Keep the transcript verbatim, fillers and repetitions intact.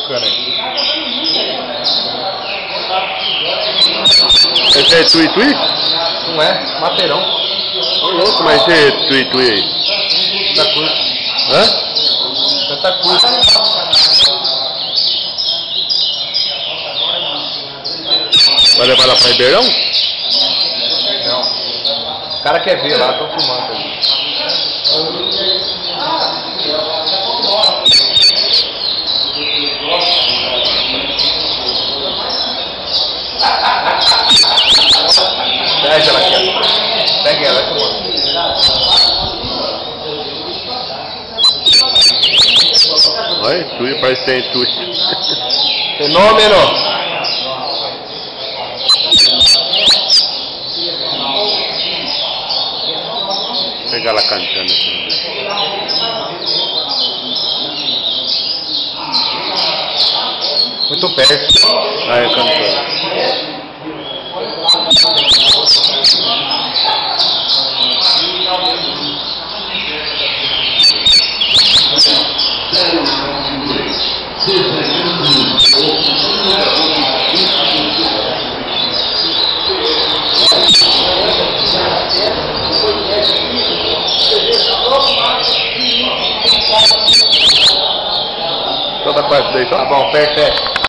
tocando aí. Esse é Tui Tui? Não é? Mateirão. Ô louco, mas esse é Tui Tui aí? Tá curto. Hã? Tá curto. Vai levar lá pra Ribeirão? Não. O cara quer ver lá, tô filmando aí. Pega ela aqui, ó. Pega ela, que eu mostro. Olha, Tui, parece que tem Tui. Fenômeno! Vou pegar ela cantando assim. Muito perto. Ah, é cantando. Toda parte daí, só? Tá bom, perfeito.